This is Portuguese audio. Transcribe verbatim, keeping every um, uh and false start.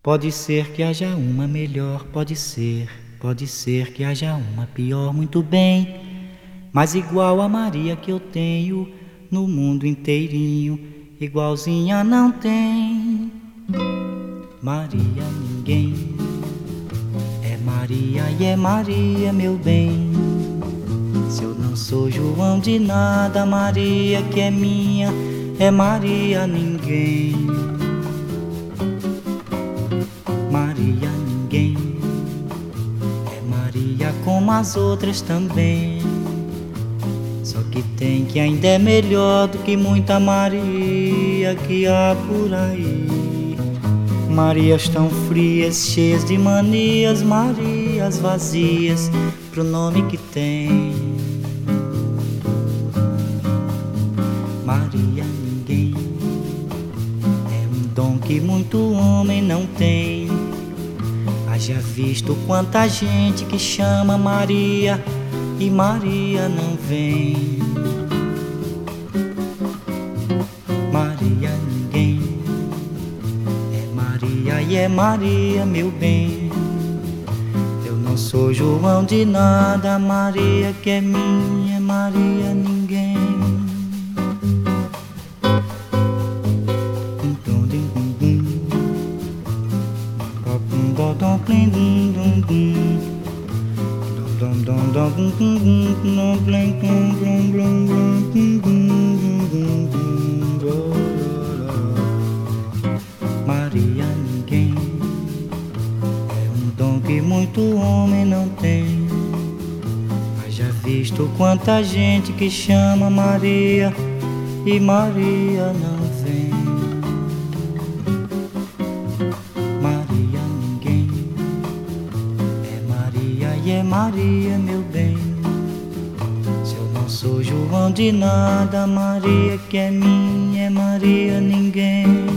Pode ser que haja uma melhor, pode ser, pode ser que haja uma pior, muito bem. Mas igual a Maria que eu tenho no mundo inteirinho, igualzinha não tem. Maria ninguém, é Maria e é Maria, meu bem. Se eu não sou João de nada, Maria que é minha, é Maria ninguém. Maria ninguém, é Maria como as outras também. Só que tem que ainda é melhor do que muita Maria que há por aí. Marias tão frias, cheias de manias, Marias vazias pro nome que tem. Maria ninguém, é um dom que muito homem não tem. Haja visto quanta gente que chama Maria e Maria não vem. Maria ninguém, é Maria e é Maria, meu bem. Eu não sou João de nada, Maria que é minha, é Maria ninguém. Maria ninguém, é um dom que muito homem não tem. Haja visto quanta gente que chama Maria e Maria não vem. Maria ninguém, é Maria e é Maria, meu bem. Se eu não sou João de nada, Maria que é minha, é Maria ninguém.